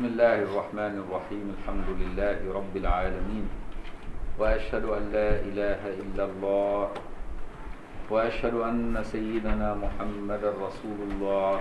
بسم الله الرحمن الرحيم. الحمد لله رب العالمين، وأشهد أن لا إله إلا الله، وأشهد أن سيدنا محمد رسول الله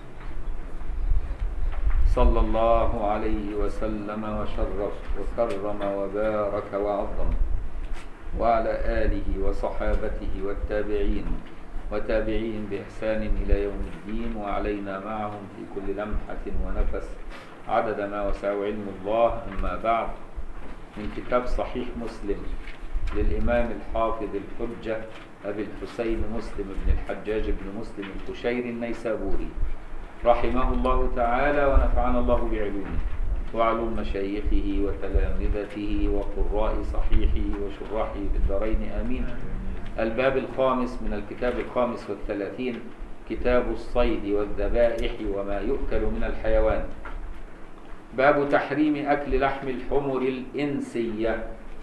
صلى الله عليه وسلم وشرف وكرم وبارك وعظم، وعلى آله وصحابته والتابعين وتابعين بإحسان إلى يوم الدين، وعلينا معهم في كل لمحة ونفس عدد ما وسع علم الله. أما بعد، من كتاب صحيح مسلم للإمام الحافظ الحجة أبي الحسين مسلم بن الحجاج بن مسلم القشيري النيسابوري رحمه الله تعالى، ونفعنا الله بعلومه وعلوم مشايخه وتلامذته وقراء صحيحه وشراحه في الدارين آمين. الباب الخامس من الكتاب الخامس والثلاثين، كتاب الصيد والذبائح وما يؤكل من الحيوان. باب تحريم أكل لحم الحمر الإنسية.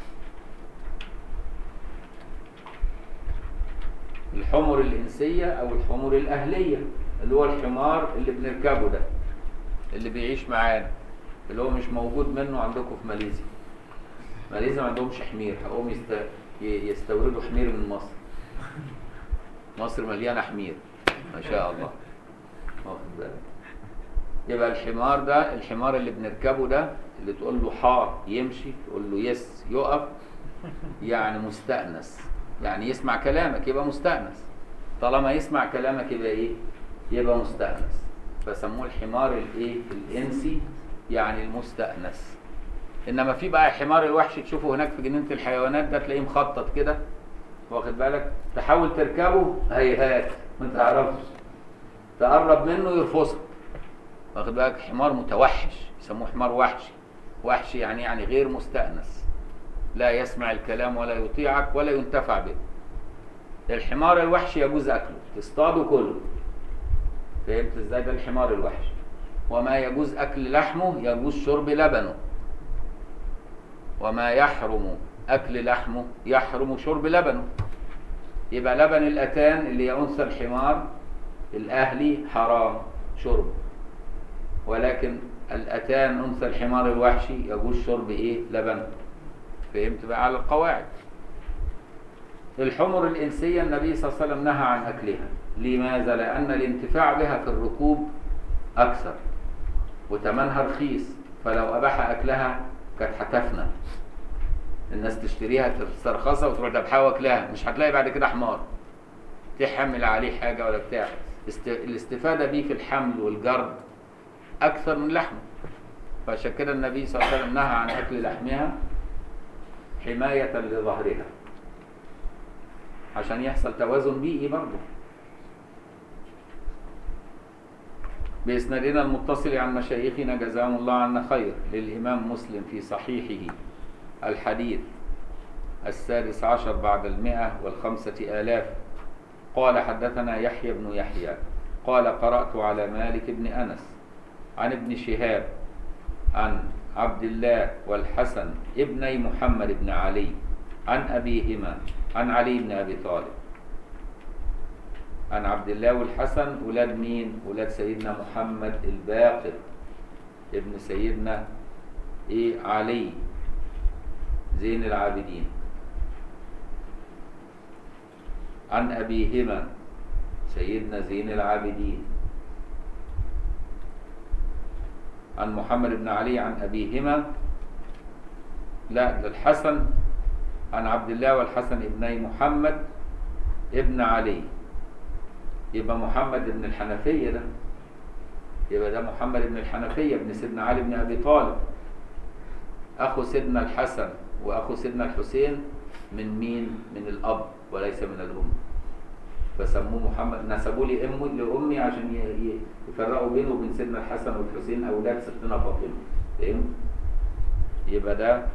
الحمر الإنسية أو الحمر الأهلية، اللي هو الحمار اللي بنركبه ده، اللي بيعيش معانا، اللي هو مش موجود منه عندكم في ماليزيا. ماليزيا ما عندهمش حمير، هقوم يستوردوا حمير من مصر. مصر مليانة حمير ما شاء الله، واخد بالك؟ يبقى الحمار ده، الحمار اللي بنركبه ده، اللي تقول له حار يمشي، تقول له يس يقف، يعني مستأنس، يعني يسمع كلامك يبقى مستأنس. طالما يسمع كلامك يبقى ايه؟ يبقى مستأنس. فسموه الحمار الايه؟ الانسي، يعني المستأنس. انما في بقى حمار الوحش تشوفه هناك في جنينة الحيوانات ده، تلاقيه مخطط كده، واخد بالك؟ تحاول تركبه هيهات، ما تعرفش تقرب منه يرفصك، واخد بالك؟ حمار متوحش، يسموه حمار وحشي. وحشي يعني غير مستأنس، لا يسمع الكلام ولا يطيعك ولا ينتفع به. الحمار الوحشي يجوز اكله، تصطاده كله، فهمت ازاي؟ ده الحمار الوحشي. وما يجوز اكل لحمه يجوز شرب لبنه، وما يحرم اكل لحمه يحرم شرب لبنه. يبقى لبن الاتان اللي هي انثى الحمار الاهلي حرام شرب، ولكن الاتان انثى الحمار الوحشي يجوز شرب ايه؟ لبن. فهمت بقى على القواعد؟ الحمر الانسيه النبي صلى الله عليه وسلم نهى عن اكلها. لماذا؟ لان الانتفاع بها في الركوب اكثر وثمنها رخيص، فلو اباح اكلها كانت هتفنى، الناس تشتريها تسترخصها وتروح ذبحها واكلها، مش هتلاقي بعد كده حمار تحمل عليه حاجه ولا بتاع. الاستفاده بيه في الحمل والجرد اكثر من لحمه، فعشان كده النبي صلى الله عليه وسلم نهى عن اكل لحمها حمايه لظهرها، عشان يحصل توازن بيئي برضه. بإسنادنا المتصل عن مشايخنا جزاهم الله عنا خير للإمام مسلم في صحيحه الحديث 16 بعد 105,000، قال حدثنا يحيى بن يحيى قال قرأت على مالك بن أنس عن ابن شهاب عن عبد الله والحسن ابني محمد بن علي عن أبيهما عن علي بن أبي طالب. عن عبد الله والحسن ولاد مين؟ ولاد سيدنا محمد الباقر ابن سيدنا علي زين العابدين. عن أبيهما سيدنا زين العابدين، عن محمد بن علي عن أبيهما، لا ده الحسن عن عبد الله والحسن ابني محمد ابن علي. يبقى محمد بن الحنفية ده، يبقى ده محمد بن الحنفية ابن سيدنا علي بن أبي طالب، أخو سيدنا الحسن وأخو سيدنا الحسين. من مين؟ من الأب وليس من الأم، فسموه محمد، نسبوا لي لأمي عشان يفرقوا بينه وبين سيدنا الحسن والحسين أولاد ستنا فاطمة. فهمت؟ يبقى ده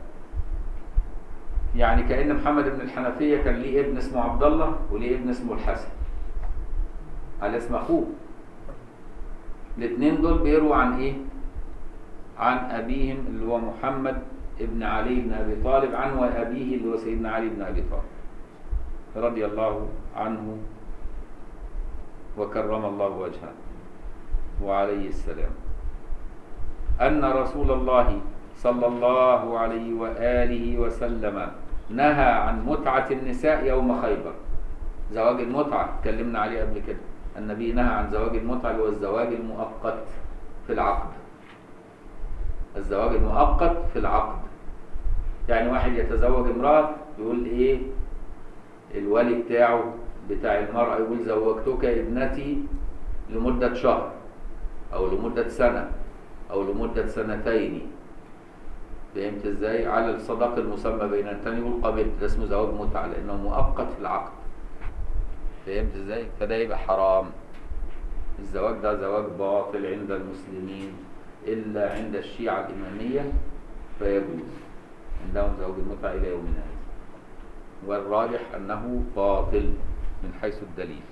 يعني كأن محمد بن الحنفية كان ليه ابن اسمه عبد الله وليه ابن اسمه الحسن على اسم أخوه. الاثنين دول بيروا عن إيه؟ عن أبيهم اللي هو محمد ابن علي بن أبي طالب، عن وأبيه اللي هو سيدنا علي بن أبي طالب رضي الله عنه وكرم الله وجهه وعليه السلام. أن رسول الله صلى الله عليه وآله وسلم نهى عن متعة النساء يوم خيبر. زواج المتعة اتكلمنا عليه قبل كده. النبي نهى عن زواج المتعة اللي هو الزواج المؤقت في العقد. الزواج المؤقت في العقد يعني واحد يتزوج امرأة يقول ايه، الولي بتاع المرأة يقول زوجتك ابنتي لمدة شهر او لمدة سنة او لمدة سنتين. فهمت ازاي؟ على الصداق المسمى بين التاني يقول قبلت. ده اسمه زواج متعة لانه مؤقت في العقد. فهمت ازاي؟ فده يبقى حرام. الزواج ده زواج باطل عند المسلمين الا عند الشيعة الامامية فيجوز عندهم زواج المتعة الى يومنا هذا، والراجح انه باطل من حيث الدليل.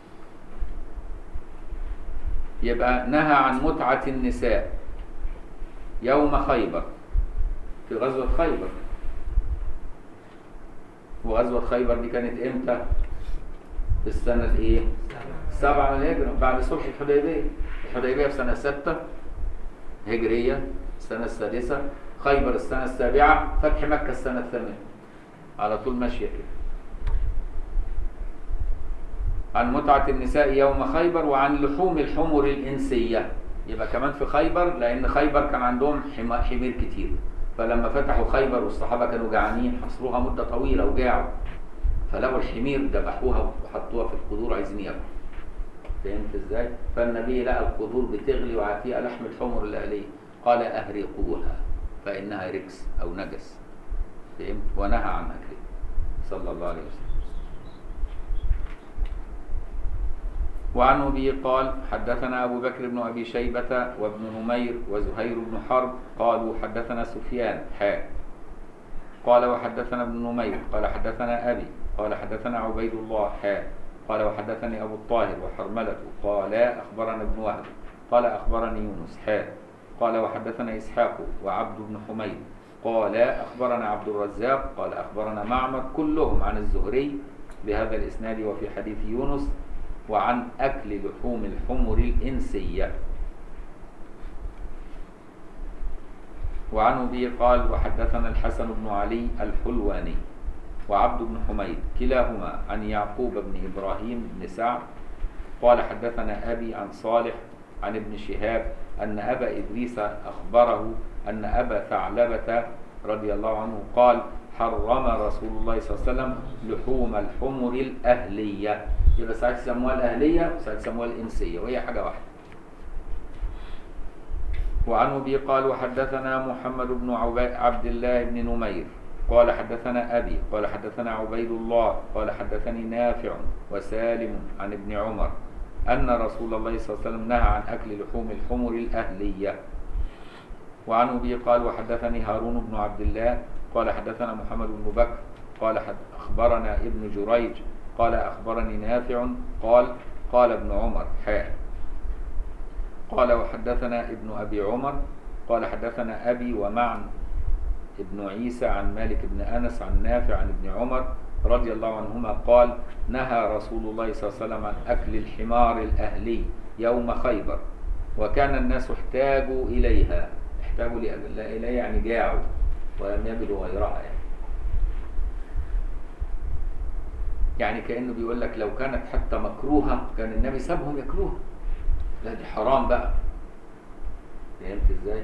يبقى نهى عن متعة النساء يوم خيبر في غزوة خيبر. وغزوة خيبر دي كانت امتى؟ في السنة الايه؟ 7 من الهجرة بعد صلح الحديبية. الحديبية في سنة 6 هجرية، السنة السادسة. خيبر السنة السابعة. فتح مكة السنة الثامنة. على طول ماشية كده. عن متعة النساء يوم خيبر وعن لحوم الحمر الإنسية. يبقى كمان في خيبر، لأن خيبر كان عندهم حمير كتير، فلما فتحوا خيبر والصحابة كانوا جعانين حصروها مدة طويلة وجاعوا، فلقوا الحمير ذبحوها وحطوها في القدور عايزين ياكلوا. فهمت ازاي؟ فالنبي لقى القدور بتغلي وفيها لحم الحمر الأهلية، قال أهرقوها فإنها ركس أو نجس. فهمت؟ ونهى عن أكلها صلى الله عليه وسلم. وعن أبي قال حدثنا أبو بكر بن أبي شيبة وابن نمير وزهير بن حرب قالوا حدثنا سفيان قال وحدثنا ابن نمير قال حدثنا أبي قال حدثنا عبيد الله قال وحدثني أبو الطاهر وحرملة قال أخبرنا ابن وهب قال أخبرني يونس قال وحدثنا إسحاق وعبد بن حميد قال أخبرنا عبد الرزاق قال أخبرنا معمر كلهم عن الزهري بهذا الإسناد وفي حديث يونس وعن أكل لحوم الحمر الإنسية. وعن أبي قال وحدثنا الحسن بن علي الحلواني وعبد بن حميد كلاهما عن يعقوب بن إبراهيم بن سعد قال حدثنا أبي عن صالح عن ابن شهاب أن أبا إدريس أخبره أن أبا ثعلبة رضي الله عنه قال حرم رسول الله صلى الله عليه وسلم لحوم الحمر الأهلية. يبقى ساعات يسموها الأهلية وساعات يسموها الإنسية وهي حاجة واحدة. وعن أبي قال وحدثنا محمد بن عبد الله بن نمير قال حدثنا أبي قال حدثنا عبيد الله قال حدثني نافع وسالم عن ابن عمر أن رسول الله صلى الله عليه وسلم نهى عن أكل لحوم الحمر الأهلية. وعن أبي قال وحدثني هارون بن عبد الله قال حدثنا محمد بن بكر قال أخبرنا ابن جريج قال أخبرني نافع قال ابن عمر قال وحدثنا ابن أبي عمر قال حدثنا أبي ومعن ابن عيسى عن مالك بن أنس عن نافع عن ابن عمر رضي الله عنهما قال نهى رسول الله صلى الله عليه وسلم عن أكل الحمار الأهلي يوم خيبر وكان الناس احتاجوا إليها يعني جاعوا ولم يجدوا غيرها يعني كأنه بيقول لك لو كانت حتى مكروهة كان النبي سابهم ياكلوها. لا دي حرام بقى. فهمت ازاي؟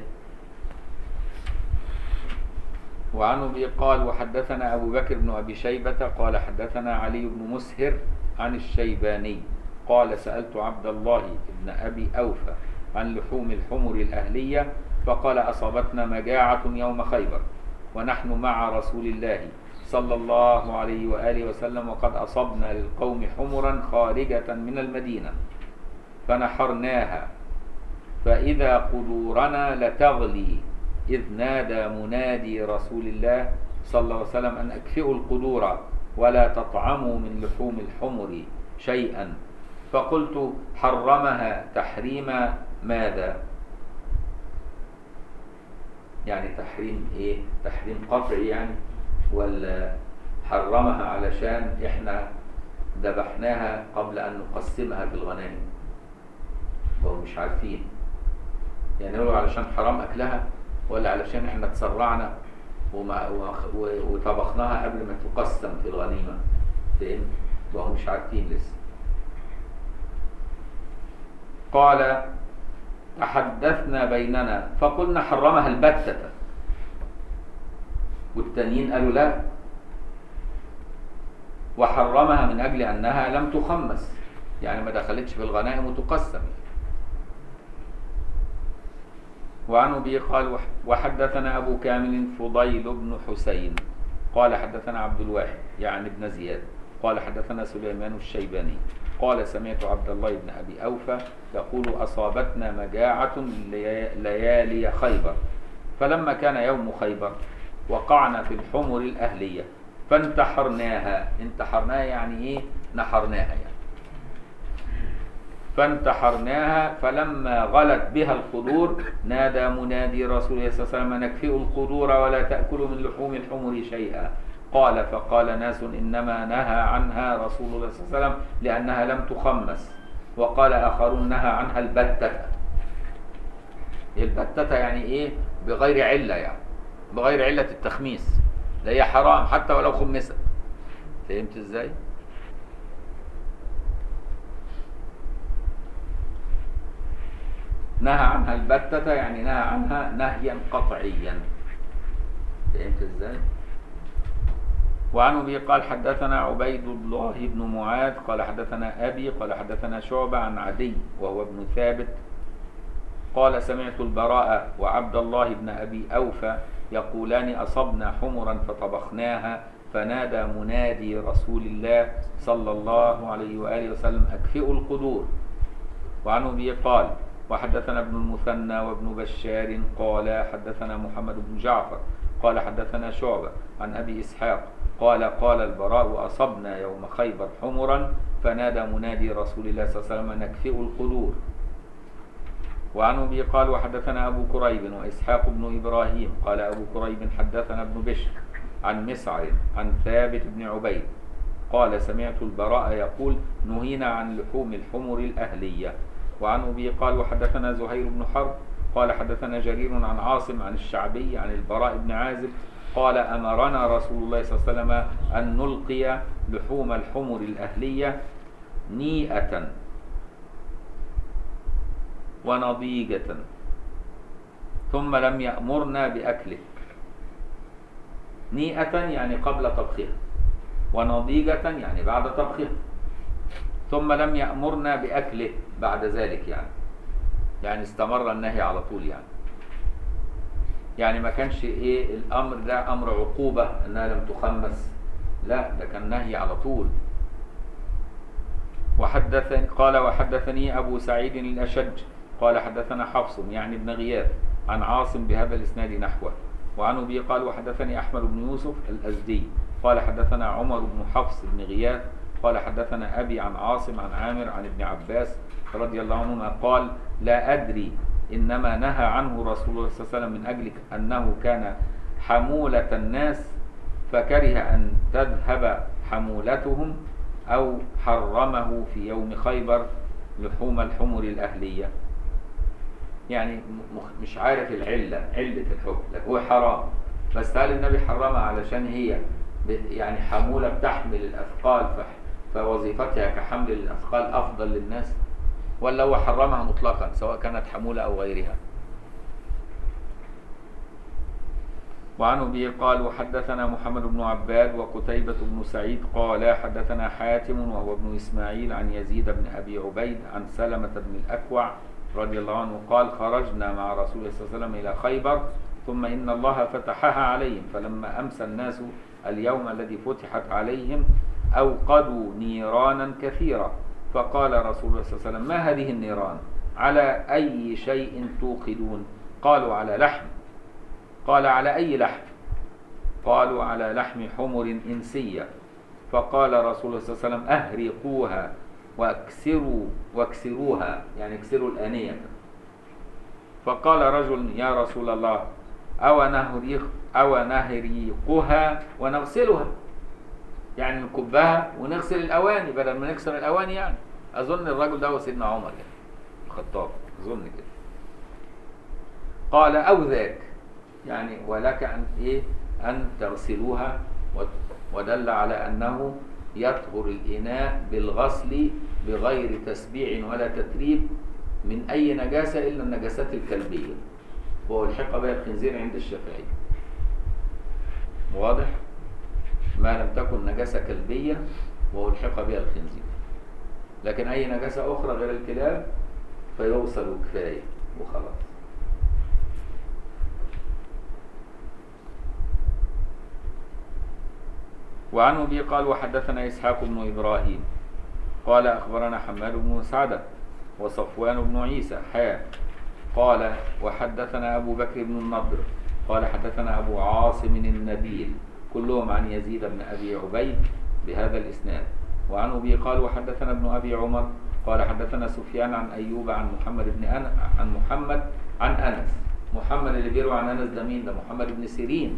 وعن أبي قال وحدثنا أبو بكر بن أبي شيبة قال حدثنا علي بن مسهر عن الشيباني قال سألت عبد الله بن أبي أوفى عن لحوم الحمر الأهلية فقال أصابتنا مجاعة يوم خيبر ونحن مع رسول الله صلى الله عليه وآله وسلم وقد أصبنا للقوم حمرا خارجة من المدينة فنحرناها فإذا قدورنا لتغلي إذ نادى منادي رسول الله صلى الله عليه وسلم أن أكفئوا القدور ولا تطعموا من لحوم الحمر شيئا فقلت حرمها تحريم ماذا؟ يعني تحريم ايه؟ تحريم قطعي يعني ولا حرمها علشان احنا ذبحناها قبل ان نقسمها في الغنائم وهم مش عارفين يعني نقول علشان حرام اكلها ولا علشان احنا تسرعنا وطبخناها قبل ما تقسم في الغنيمة؟ فهمت؟ وهم مش عارفين لسه. قال تحدثنا بيننا فقلنا حرمها البتة، والتانيين قالوا لا، وحرمها من أجل أنها لم تخمس، يعني ما دخلتش في الغنائم وتقسم. وعن أبي قال وحدثنا أبو كامل فضيل بن حسين قال حدثنا عبد الواحد يعني ابن زياد قال حدثنا سليمان الشيباني قال سمعت عبد الله بن أبي أوفى يقول أصابتنا مجاعة ليالي خيبر، فلما كان يوم خيبر وقعنا في الحمر الأهلية فانتحرناها. انتحرناها يعني إيه؟ نحرناها يعني. فانتحرناها فلما غلت بها القدور نادى منادي رسول الله صلى الله عليه وسلم نكفئوا القدور ولا تأكلوا من لحوم الحمر شيئا. قال فقال ناس إنما نهى عنها رسول الله صلى الله عليه وسلم لأنها لم تخمس، وقال آخرون نهى عنها البتة. البتة يعني إيه؟ بغير علة، يعني بغير علة التخميس، لا هي حرام حتى ولو خمست. فهمت إزاي؟ نهى عنها البتة يعني نهى عنها نهيا قطعيا. فهمت ازاي؟ وعن ابي قال حدثنا عبيد الله بن معاذ قال حدثنا ابي قال حدثنا شعبة عن عدي وهو ابن ثابت قال سمعت البراء وعبد الله بن ابي اوفى يقولان اصبنا حمرا فطبخناها فنادى منادي رسول الله صلى الله عليه واله وسلم اكفئوا القدور. وعن ابي قال وحدثنا ابن المثنى وابن بشار قال حدثنا محمد بن جعفر قال حدثنا شعبة عن أبي إسحاق قال قال البراء أصبنا يوم خيبر حمرا فنادى منادي رسول الله صلى الله عليه وسلم نكفئ القدور. وعن أبي قال وحدثنا أبو كريب وإسحاق بن إبراهيم قال أبو كريب حدثنا ابن بشر عن مسعر عن ثابت بن عبيد قال سمعت البراء يقول نهينا عن لحوم الحمر الأهلية. وعن أبي قال وحدثنا زهير بن حرب قال حدثنا جرير عن عاصم عن الشعبي عن البراء بن عازب قال أمرنا رسول الله صلى الله عليه وسلم أن نلقي لحوم الحمر الأهلية نيئة ونضيجة ثم لم يأمرنا بأكله. نيئة يعني قبل طبخها، ونضيجة يعني بعد طبخها، ثم لم يأمرنا بأكله بعد ذلك، يعني استمر النهي على طول، يعني ما كانش ايه الامر ده امر عقوبة انها لم تخمس، لا ده كان نهي على طول. قال وحدثني ابو سعيد الاشج قال حدثنا حفص يعني ابن غياث عن عاصم بهذا الاسناد نحوه. وعن ابي قال وحدثني احمد بن يوسف الازدي قال حدثنا عمر بن حفص بن غياث قال حدثنا أبي عن عاصم عن عامر عن ابن عباس رضي الله عنهما قال لا أدري إنما نهى عنه رسول الله صلى الله عليه وسلم من أجل أنه كان حمولة الناس فكره أن تذهب حمولتهم أو حرمه في يوم خيبر لحوم الحمر الأهلية. يعني مش عارف علة الحكم، هو حرام، بس هل النبي حرمها علشان هي يعني حمولة بتحمل الأثقال فوظيفتها كحمل الأثقال أفضل للناس، ولا هو حرمها مطلقا سواء كانت حمولة أو غيرها؟ وعن أبي قال وحدثنا محمد بن عباد وقتيبة بن سعيد قال حدثنا حاتم وهو ابن إسماعيل عن يزيد بن أبي عبيد عن سلمة بن الأكوع رضي الله عنه قال خرجنا مع رسول الله صلى الله عليه وسلم إلى خيبر ثم إن الله فتحها عليهم فلما أمسى الناس اليوم الذي فتحت عليهم أوقدوا نيرانا كثيرة فقال رسول الله صلى الله عليه وسلم ما هذه النيران؟ على أي شيء توقدون؟ قالوا على لحم. قال على أي لحم؟ قالوا على لحم حمر إنسية. فقال رسول الله صلى الله عليه وسلم أهرقوها واكسروها يعني اكسروا الآنية. فقال رجل يا رسول الله أو نهريقها ونغسلها، يعني نكبها ونغسل الأواني بدل ما نكسر الأواني. يعني أظن الرجل ده هو سيدنا عمر يعني الخطاب، أظن كده. قال أو ذاك يعني ولك أن إيه أن تغسلوها، ودل على أنه يطهر الإناء بالغسل بغير تسبيع ولا تتريب من أي نجاسة إلا النجاسات الكلبية، والحق بها الخنزير عند الشافعي. واضح؟ ما لم تكن نجاسة كلبية والحق بها الخنزير، لكن أي نجاسة أخرى غير الكلاب فيغسل كفاية وخلاص. وعن أبي قال وحدثنا إسحاق بن إبراهيم قال أخبرنا حماد بن مسعدة وصفوان بن عيسى قال وحدثنا أبو بكر بن النضر قال حدثنا أبو عاصم النبيل كلهم عن يزيد بن أبي عبيد بهذا الإسناد. وعن أبي قال وحدثنا ابن أبي عمر قال حدثنا سفيان عن أيوب عن محمد عن أنس. محمد اللي بيروي عن أنس ده مين؟ ده محمد بن سيرين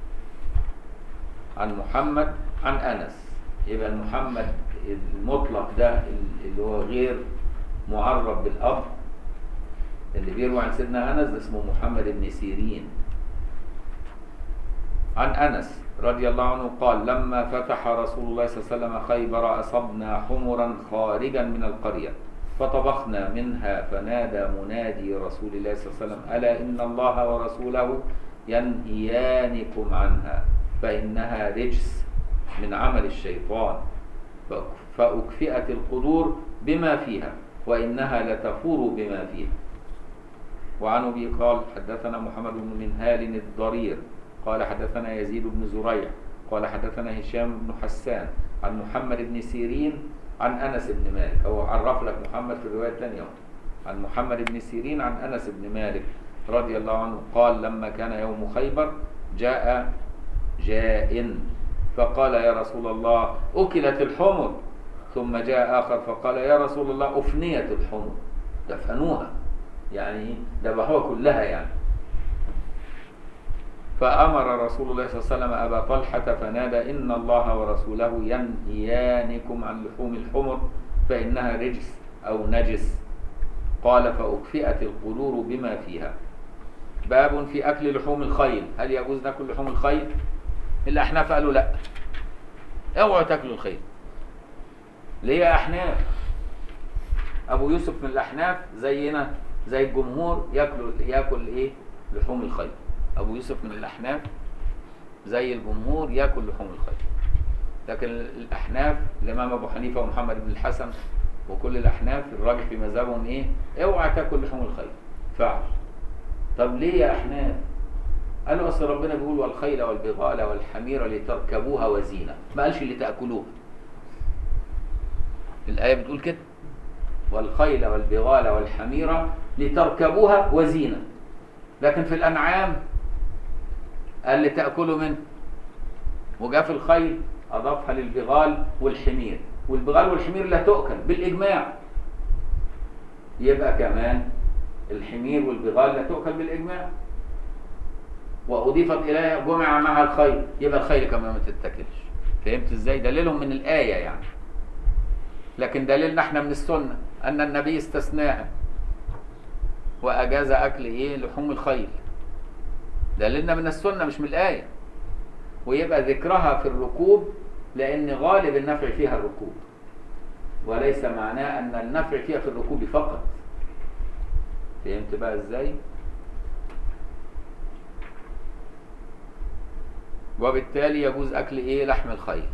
عن محمد عن أنس. يبقى المحمد المطلق ده اللي هو غير معرب بالأب اللي بيروي عن سيدنا أنس ده اسمه محمد بن سيرين عن أنس رضي الله عنه قال لما فتح رسول الله صلى الله عليه وسلم خيبر أصبنا حمرا خارجا من القرية فطبخنا منها فنادى منادي رسول الله صلى الله عليه وسلم ألا إن الله ورسوله ينهيانكم عنها فإنها رجس من عمل الشيطان فأكفئت القدور بما فيها وإنها لتفور بما فيها. وعن أبي قال حدثنا محمد بن منهال الضرير قال حدثنا يزيد بن زريع قال حدثنا هشام بن حسان عن محمد بن سيرين عن أنس بن مالك. هو عرف لك محمد في الرواية الثانية عن محمد بن سيرين عن أنس بن مالك رضي الله عنه قال لما كان يوم خيبر جاء جاء فقال يا رسول الله أكلت الحمر، ثم جاء آخر فقال يا رسول الله أفنيت الحمر، دفنوها يعني ذبحوها كلها يعني. فأمر رسول الله صلى الله عليه وسلم أبا طلحة فنادى إن الله ورسوله ينهيانكم عن لحوم الحمر فإنها رجس أو نجس. قال فأكفئت القدور بما فيها. باب في أكل لحوم الخيل، هل يجوز ناكل لحوم الخيل؟ الأحناف قالوا لا، اوعوا تاكلوا الخيل. ليه يا أحناف؟ أبو يوسف من الأحناف زينا زي الجمهور ياكل إيه؟ لحوم الخيل. أبو يوسف من الأحناف زي الجمهور ياكل لحوم الخيل، لكن الأحناف الإمام أبو حنيفة ومحمد بن الحسن وكل الأحناف الراجح في مذهبهم إيه؟ اوعى تاكل لحوم الخيل. فعل. طب ليه يا أحناف؟ قالوا أصل ربنا بيقول والخيل والبغال والحمير لتركبوها وزينة، ما قالش لتأكلوها. الآية بتقول كده والخيل والبغال والحمير لتركبوها وزينة، لكن في الأنعام قال لتأكلوا منه، وجاء في الخيل أضافها للبغال والحمير، والبغال والحمير لا تؤكل بالإجماع، يبقى كمان الحمير والبغال لا تؤكل بالإجماع، وأضيفت إليها جمع مع الخيل، يبقى الخيل كمان ما تتاكلش. فهمت إزاي؟ دليلهم من الآية يعني، لكن دليلنا احنا من السنة أن النبي استثناها وأجاز أكل إيه؟ لحوم الخيل. دليلنا من السنة مش من الآية. ويبقى ذكرها في الركوب لأن غالب النفع فيها الركوب، وليس معناه أن النفع فيها في الركوب فقط. فهمت بقى إزاي؟ وبالتالي يجوز أكل إيه؟ لحم الخيل.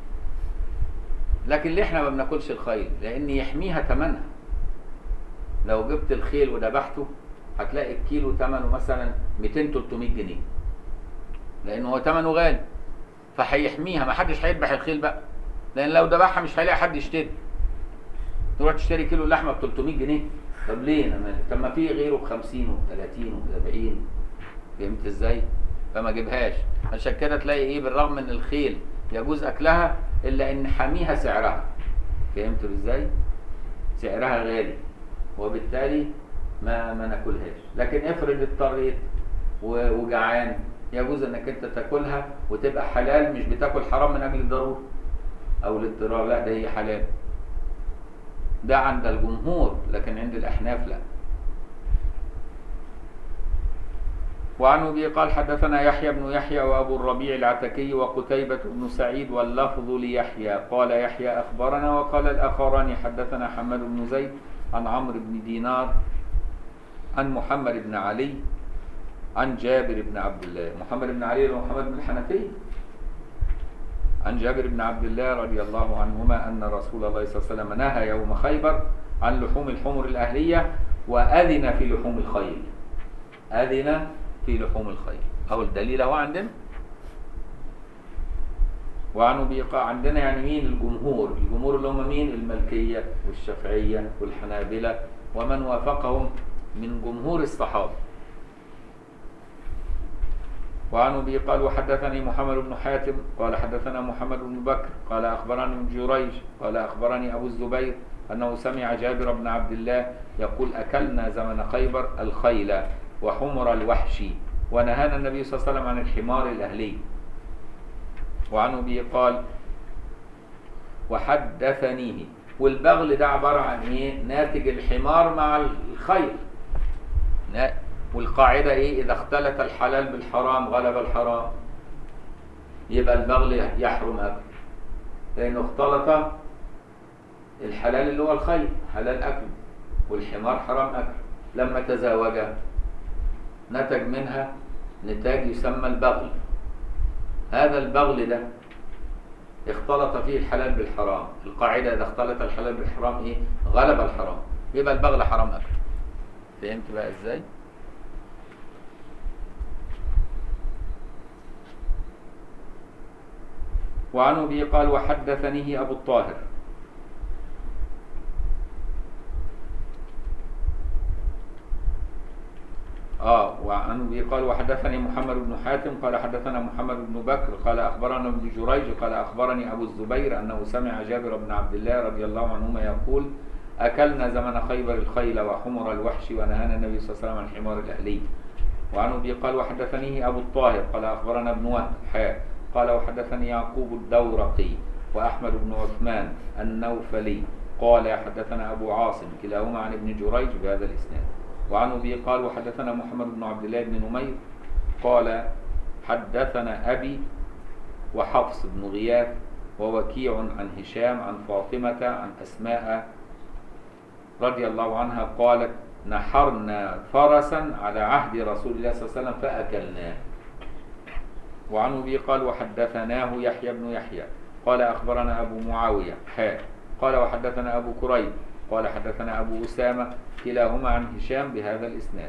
لكن ليه احنا ما بناكلش الخيل؟ لأن يحميها ثمنها. لو جبت الخيل وذبحته هتلاقي الكيلو ثمنه مثلا 200-300 جنيه، لأنه هو ثمنه غالي، فهيحميها. ما حدش هيذبح الخيل بقى، لأن لو ذبحها مش هيلاقي حد يشتري. تروح تشتري كيلو اللحمة ب 300 جنيه، طب ليه أنا مالي؟ طب ما في غيره ب 50 و30 و70. فهمت إزاي؟ فما جيبهاش. عشان كده تلاقي إيه؟ بالرغم إن الخيل يجوز أكلها إلا إن حميها سعرها. فهمتوا إزاي؟ سعرها غالي، وبالتالي ما ناكلهاش. لكن افرض اضطريت وجعان يجوز انك انت تاكلها وتبقى حلال، مش بتاكل حرام من اجل الضروره او الاضطرار، لا ده هي حلال. ده عند الجمهور، لكن عند الاحناف لا. وعن أبي قال حدثنا يحيى بن يحيى وأبو الربيع العتكي وقتيبة بن سعيد واللفظ ليحيى قال يحيى أخبرنا وقال الآخران حدثنا حماد بن زيد عن عمرو بن دينار عن محمد بن علي عن جابر بن عبد الله. محمد بن علي ومحمد بن الحنفية. عن جابر بن عبد الله رضي الله عنهما أن رسول الله صلى الله عليه وسلم نهى يوم خيبر عن لحوم الحمر الأهلية وأذن في لحوم الخيل. أذن في لحوم الخيل أو الدليل هو عندنا. وعن أبي عندنا يعني مين؟ الجمهور. الجمهور اللي هم مين؟ المالكية والشافعية والحنابلة ومن وافقهم من جمهور الصحابة. وعن أبي قال وحدثني محمد بن حاتم قال حدثنا محمد بن بكر قال أخبرني ابن جريج قال أخبرني أبو الزبير أنه سمع جابر بن عبد الله يقول أكلنا زمن خيبر الخيل وحمر الوحش ونهانا النبي صلى الله عليه وسلم عن الحمار الأهلي. وعن أبي قال وحدثنيه. والبغل ده عبارة عن إيه؟ ناتج الحمار مع الخيل. والقاعدة إيه؟ إذا اختلط الحلال بالحرام غلب الحرام يبقى البغل يحرم أكل، لأنه اختلط الحلال اللي هو الخيل حلال أكل والحمار حرام أكل، لما تزاوجا نتج منها نتاج يسمى البغل. هذا البغل ده اختلط فيه الحلال بالحرام. القاعدة إذا اختلط الحلال بالحرام إيه؟ غلب الحرام، يبقى البغل حرام أكل. فهمت بقى إزاي؟ وعن أبي قال وحدثنيه أبو الطاهر وعن أبي قال وحدثني محمد بن حاتم قال حدثنا محمد بن بكر قال أخبرنا ابن جريج قال أخبرني أبو الزبير أنه سمع جابر بن عبد الله رضي الله عنهما يقول أكلنا زمن خيبر الخيل وحمر الوحش ونهانا النبي صلى الله عليه وسلم عن الحمار الأهلي. وعن أبي قال وحدثنيه أبو الطاهر قال أخبرنا ابن وهب قال وحدثني يعقوب الدورقي وأحمد بن عثمان النوفلي قال حدثنا أبو عاصم كلاهما عن ابن جريج بهذا الإسناد. وعن أبي قال وحدثنا محمد بن عبد الله بن نمير قال حدثنا أبي وحفص بن غياث ووكيع عن هشام عن فاطمة عن أسماء رضي الله عنها قالت نحرنا فرسا على عهد رسول الله صلى الله عليه وسلم فأكلناه. وعن أبي قال وحدثناه يحيى بن يحيى قال أخبرنا أبو معاوية قال وحدثنا أبو كريب قال حدثنا أبو أسامة كلاهما عن هشام بهذا الإسناد.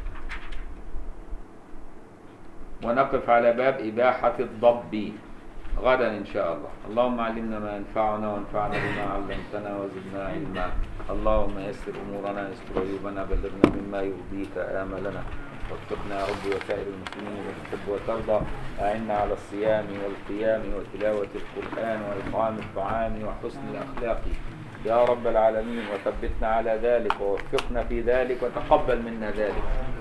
ونقف على باب إباحة الضب غدا إن شاء الله. اللهم علمنا ما ينفعنا وانفعنا بما علمتنا وزدنا علما. اللهم يسر أمورنا يسر عيوبنا بلغنا مما يرضيك آملنا واتقنا يا رب وسائر المسلمين وتحب وترضى. أعنا على الصيام والقيام وتلاوة القرآن وإطعام الطعام وحسن الأخلاق يا رب العالمين، وثبتنا على ذلك ووفقنا في ذلك وتقبل منا ذلك.